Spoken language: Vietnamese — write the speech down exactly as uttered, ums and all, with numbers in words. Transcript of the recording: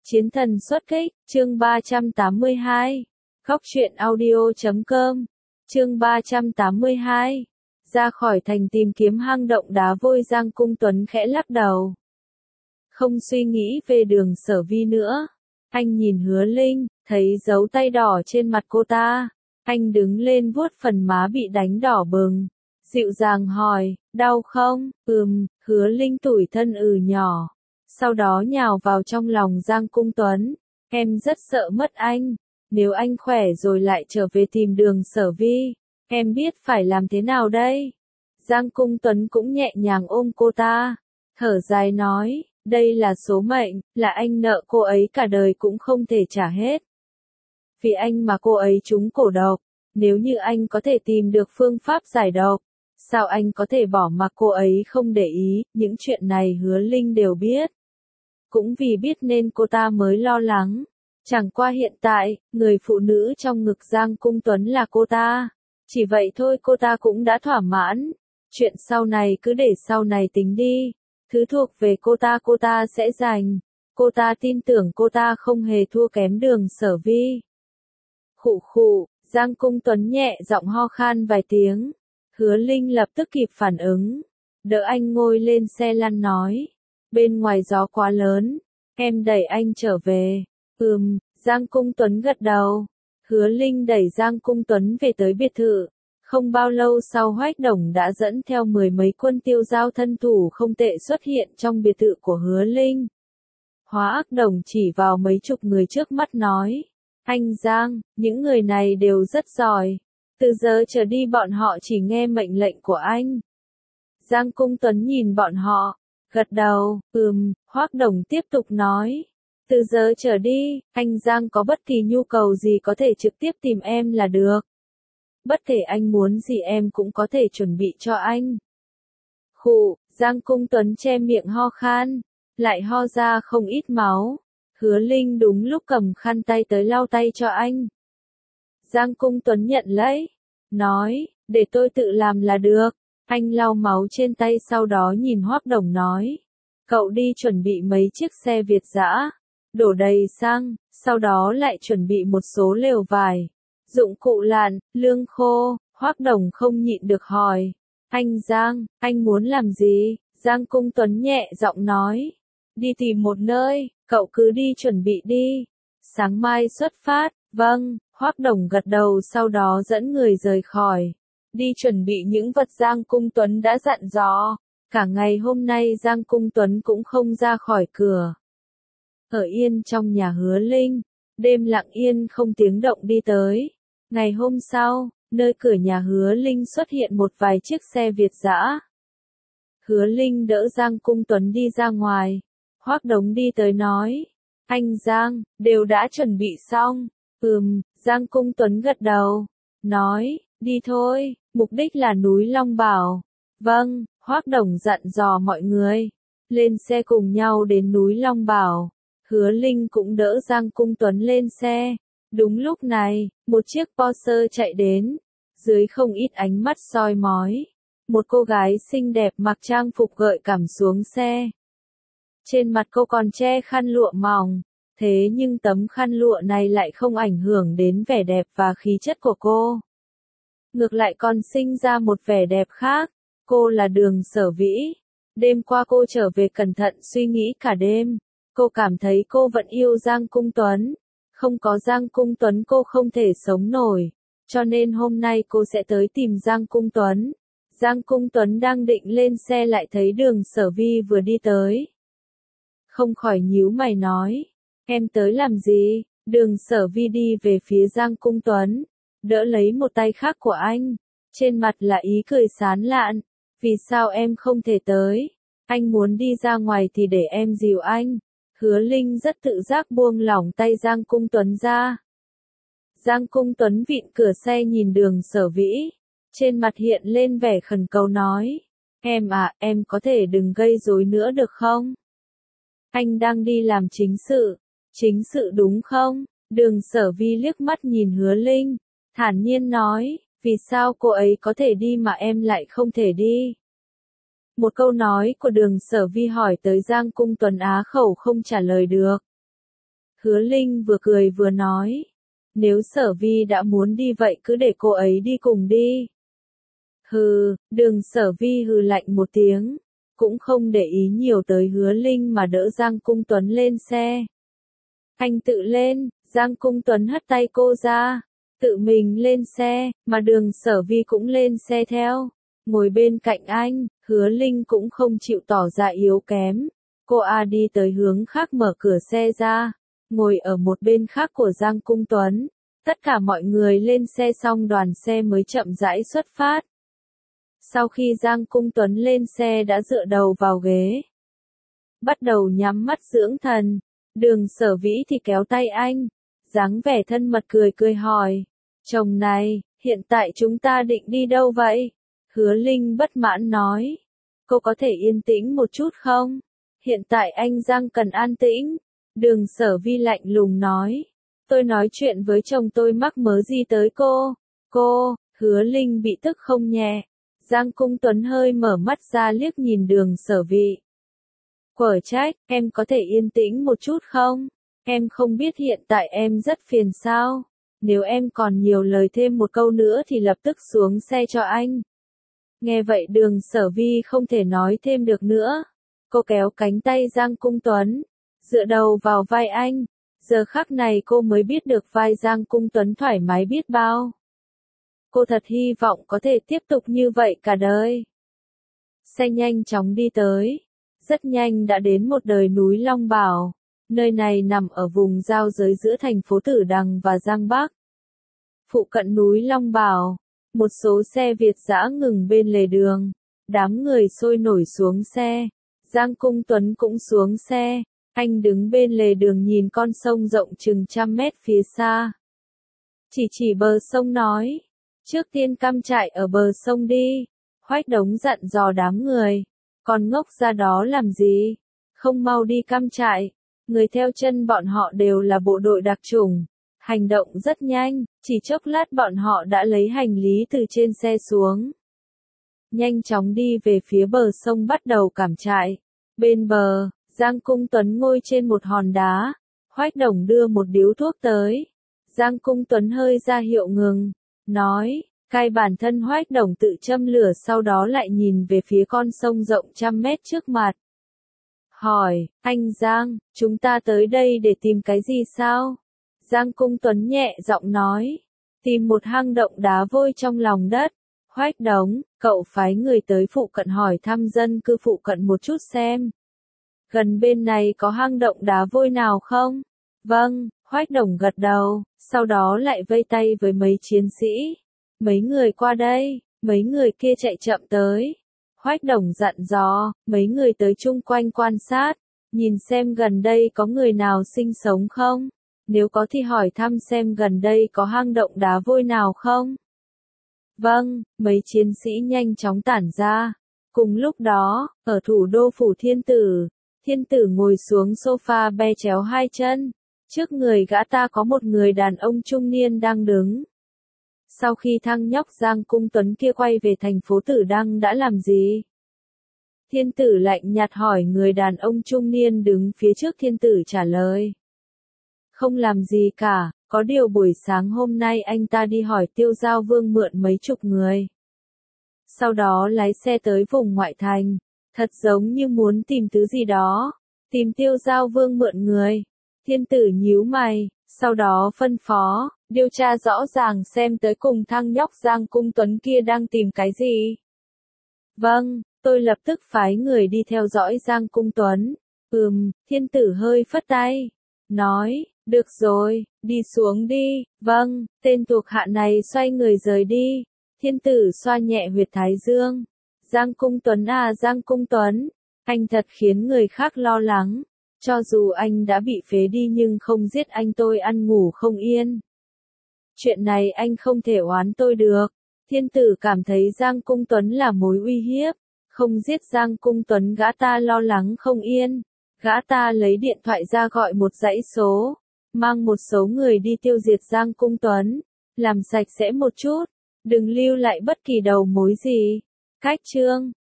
Chiến thần xuất kích, chương ba trăm tám mươi hai. Khóc truyện audio chấm com. Chương ba trăm tám mươi hai. Ra khỏi thành tìm kiếm hang động đá vôi, Giang Cung Tuấn khẽ lắc đầu. Không suy nghĩ về Đường Sở Vi nữa. Anh nhìn Hứa Linh, thấy dấu tay đỏ trên mặt cô ta. Anh đứng lên vuốt phần má bị đánh đỏ bừng. Dịu dàng hỏi, đau không? Ừm, Hứa Linh tủi thân ừ nhỏ. Sau đó nhào vào trong lòng Giang Cung Tuấn. Em rất sợ mất anh. Nếu anh khỏe rồi lại trở về tìm Đường Sở Vi, em biết phải làm thế nào đây? Giang Cung Tuấn cũng nhẹ nhàng ôm cô ta. Thở dài nói, đây là số mệnh, là anh nợ cô ấy cả đời cũng không thể trả hết. Vì anh mà cô ấy trúng cổ độc. Nếu như anh có thể tìm được phương pháp giải độc, sao anh có thể bỏ mặc cô ấy không để ý? Những chuyện này Hứa Linh đều biết. Cũng vì biết nên cô ta mới lo lắng. Chẳng qua hiện tại, người phụ nữ trong ngực Giang Cung Tuấn là cô ta. Chỉ vậy thôi cô ta cũng đã thỏa mãn. Chuyện sau này cứ để sau này tính đi. Thứ thuộc về cô ta cô ta sẽ giành. Cô ta tin tưởng cô ta không hề thua kém Đường Sở Vi. Khụ khụ, Giang Cung Tuấn nhẹ giọng ho khan vài tiếng. Hứa Linh lập tức kịp phản ứng. Đỡ anh ngồi lên xe lăn nói. Bên ngoài gió quá lớn, em đẩy anh trở về. Ừm, Giang Cung Tuấn gật đầu. Hứa Linh đẩy Giang Cung Tuấn về tới biệt thự. Không bao lâu sau, Hoách Đồng đã dẫn theo mười mấy quân tiêu giao thân thủ không tệ xuất hiện trong biệt thự của Hứa Linh. Hóa Ác Đồng chỉ vào mấy chục người trước mắt nói. Anh Giang, những người này đều rất giỏi. Từ giờ trở đi bọn họ chỉ nghe mệnh lệnh của anh. Giang Cung Tuấn nhìn bọn họ. Gật đầu, ừm, Hoác Đồng tiếp tục nói. Từ giờ trở đi, anh Giang có bất kỳ nhu cầu gì có thể trực tiếp tìm em là được. Bất kể anh muốn gì em cũng có thể chuẩn bị cho anh. Khụ, Giang Cung Tuấn che miệng ho khan, lại ho ra không ít máu. Hứa Linh đúng lúc cầm khăn tay tới lau tay cho anh. Giang Cung Tuấn nhận lấy, nói, để tôi tự làm là được. Anh lau máu trên tay sau đó nhìn Hoác Đồng nói. Cậu đi chuẩn bị mấy chiếc xe Việt dã, đổ đầy xăng, sau đó lại chuẩn bị một số lều vải, dụng cụ lặn, lương khô. Hoác Đồng không nhịn được hỏi. Anh Giang, anh muốn làm gì? Giang Cung Tuấn nhẹ giọng nói. Đi tìm một nơi, cậu cứ đi chuẩn bị đi. Sáng mai xuất phát, vâng. Hoác Đồng gật đầu sau đó dẫn người rời khỏi. Đi chuẩn bị những vật Giang Cung Tuấn đã dặn dò. Cả ngày hôm nay Giang Cung Tuấn cũng không ra khỏi cửa. Ở yên trong nhà Hứa Linh, đêm lặng yên không tiếng động đi tới. Ngày hôm sau, nơi cửa nhà Hứa Linh xuất hiện một vài chiếc xe Việt dã. Hứa Linh đỡ Giang Cung Tuấn đi ra ngoài. Hoác Đống đi tới nói. Anh Giang, đều đã chuẩn bị xong. Ừm, Giang Cung Tuấn gật đầu. Nói, đi thôi, mục đích là núi Long Bảo. Vâng, Hoác Đồng dặn dò mọi người. Lên xe cùng nhau đến núi Long Bảo. Hứa Linh cũng đỡ Giang Cung Tuấn lên xe. Đúng lúc này, một chiếc Porsche chạy đến. Dưới không ít ánh mắt soi mói. Một cô gái xinh đẹp mặc trang phục gợi cảm xuống xe. Trên mặt cô còn che khăn lụa mỏng. Thế nhưng tấm khăn lụa này lại không ảnh hưởng đến vẻ đẹp và khí chất của cô. Ngược lại còn sinh ra một vẻ đẹp khác. Cô là Đường Sở Vĩ. Đêm qua cô trở về cẩn thận suy nghĩ cả đêm. Cô cảm thấy cô vẫn yêu Giang Cung Tuấn. Không có Giang Cung Tuấn cô không thể sống nổi. Cho nên hôm nay cô sẽ tới tìm Giang Cung Tuấn. Giang Cung Tuấn đang định lên xe lại thấy Đường Sở Vi vừa đi tới. Không khỏi nhíu mày nói. Em tới làm gì? Đường Sở Vi đi về phía Giang Cung Tuấn. Đỡ lấy một tay khác của anh. Trên mặt là ý cười sán lạn. Vì sao em không thể tới? Anh muốn đi ra ngoài thì để em dìu anh. Hứa Linh rất tự giác buông lỏng tay Giang Cung Tuấn ra. Giang Cung Tuấn vịn cửa xe nhìn Đường Sở Vĩ. Trên mặt hiện lên vẻ khẩn cầu nói. Em à, em có thể đừng gây rối nữa được không? Anh đang đi làm chính sự. Chính sự đúng không? Đường Sở Vi liếc mắt nhìn Hứa Linh. Thản nhiên nói. Vì sao cô ấy có thể đi mà em lại không thể đi? Một câu nói của Đường Sở Vi hỏi tới Giang Cung Tuấn á khẩu không trả lời được. Hứa Linh vừa cười vừa nói. Nếu Sở Vi đã muốn đi vậy cứ để cô ấy đi cùng đi. Hừ, Đường Sở Vi hừ lạnh một tiếng, cũng không để ý nhiều tới Hứa Linh mà đỡ Giang Cung Tuấn lên xe. Anh tự lên, Giang Cung Tuấn hất tay cô ra, tự mình lên xe, mà Đường Sở Vi cũng lên xe theo, ngồi bên cạnh anh. Hứa Linh cũng không chịu tỏ ra yếu kém, cô A đi tới hướng khác mở cửa xe ra, ngồi ở một bên khác của Giang Cung Tuấn. Tất cả mọi người lên xe xong đoàn xe mới chậm rãi xuất phát. Sau khi Giang Cung Tuấn lên xe đã dựa đầu vào ghế, bắt đầu nhắm mắt dưỡng thần, Đường Sở Vĩ thì kéo tay anh, dáng vẻ thân mật cười cười hỏi, chồng này, hiện tại chúng ta định đi đâu vậy? Hứa Linh bất mãn nói, cô có thể yên tĩnh một chút không? Hiện tại anh Giang cần an tĩnh. Đường Sở Vi lạnh lùng nói, tôi nói chuyện với chồng tôi mắc mớ gì tới cô? Cô, Hứa Linh bị tức không nhẹ. Giang Cung Tuấn hơi mở mắt ra liếc nhìn Đường Sở Vi. Quở trách, em có thể yên tĩnh một chút không? Em không biết hiện tại em rất phiền sao? Nếu em còn nhiều lời thêm một câu nữa thì lập tức xuống xe cho anh. Nghe vậy Đường Sở Vi không thể nói thêm được nữa. Cô kéo cánh tay Giang Cung Tuấn, dựa đầu vào vai anh. Giờ khắc này cô mới biết được vai Giang Cung Tuấn thoải mái biết bao. Cô thật hy vọng có thể tiếp tục như vậy cả đời. Xe nhanh chóng đi tới. Rất nhanh đã đến một đồi núi Long Bảo. Nơi này nằm ở vùng giao giới giữa thành phố Tử Đằng và Giang Bắc. Phụ cận núi Long Bảo, một số xe Việt dã ngừng bên lề đường. Đám người sôi nổi xuống xe. Giang Cung Tuấn cũng xuống xe. Anh đứng bên lề đường nhìn con sông rộng chừng trăm mét phía xa. Chỉ chỉ bờ sông nói, trước tiên cắm trại ở bờ sông đi. Hoách Đống dặn dò đám người, còn ngốc ra đó làm gì? Không mau đi cắm trại. Người theo chân bọn họ đều là bộ đội đặc chủng, hành động rất nhanh, chỉ chốc lát bọn họ đã lấy hành lý từ trên xe xuống. Nhanh chóng đi về phía bờ sông bắt đầu cắm trại. Bên bờ, Giang Cung Tuấn ngồi trên một hòn đá, Hoách Đổng đưa một điếu thuốc tới. Giang Cung Tuấn hơi ra hiệu ngừng, nói, cai bản thân Hoách Đổng tự châm lửa sau đó lại nhìn về phía con sông rộng trăm mét trước mặt. Hỏi, anh Giang, chúng ta tới đây để tìm cái gì sao? Giang Cung Tuấn nhẹ giọng nói, tìm một hang động đá vôi trong lòng đất. Hoách Đống, cậu phái người tới phụ cận hỏi thăm dân cư phụ cận một chút xem. Gần bên này có hang động đá vôi nào không? Vâng, Hoách Đổng gật đầu, sau đó lại vây tay với mấy chiến sĩ. Mấy người qua đây, mấy người kia chạy chậm tới. Hoách Đổng dặn dò, mấy người tới chung quanh quan sát, nhìn xem gần đây có người nào sinh sống không, nếu có thì hỏi thăm xem gần đây có hang động đá vôi nào không. Vâng, mấy chiến sĩ nhanh chóng tản ra. Cùng lúc đó, ở thủ đô phủ Thiên Tử, Thiên Tử ngồi xuống sofa be chéo hai chân, trước người gã ta có một người đàn ông trung niên đang đứng. Sau khi thằng nhóc Giang Cung Tuấn kia quay về thành phố Tử Đăng đã làm gì? Thiên Tử lạnh nhạt hỏi người đàn ông trung niên đứng phía trước. Thiên Tử trả lời, không làm gì cả, có điều buổi sáng hôm nay anh ta đi hỏi Tiêu Giao Vương mượn mấy chục người. Sau đó lái xe tới vùng ngoại thành, thật giống như muốn tìm thứ gì đó, tìm Tiêu Giao Vương mượn người. Thiên Tử nhíu mày, sau đó phân phó, điều tra rõ ràng xem tới cùng thằng nhóc Giang Cung Tuấn kia đang tìm cái gì. Vâng, tôi lập tức phái người đi theo dõi Giang Cung Tuấn. Ừm, Thiên Tử hơi phất tay, nói, được rồi, đi xuống đi. Vâng, tên thuộc hạ này xoay người rời đi. Thiên Tử xoa nhẹ huyệt thái dương. Giang Cung Tuấn à Giang Cung Tuấn, anh thật khiến người khác lo lắng. Cho dù anh đã bị phế đi nhưng không giết anh tôi ăn ngủ không yên. Chuyện này anh không thể oán tôi được. Thiên Tử cảm thấy Giang Cung Tuấn là mối uy hiếp. Không giết Giang Cung Tuấn gã ta lo lắng không yên. Gã ta lấy điện thoại ra gọi một dãy số, mang một số người đi tiêu diệt Giang Cung Tuấn, làm sạch sẽ một chút, đừng lưu lại bất kỳ đầu mối gì. Cách chương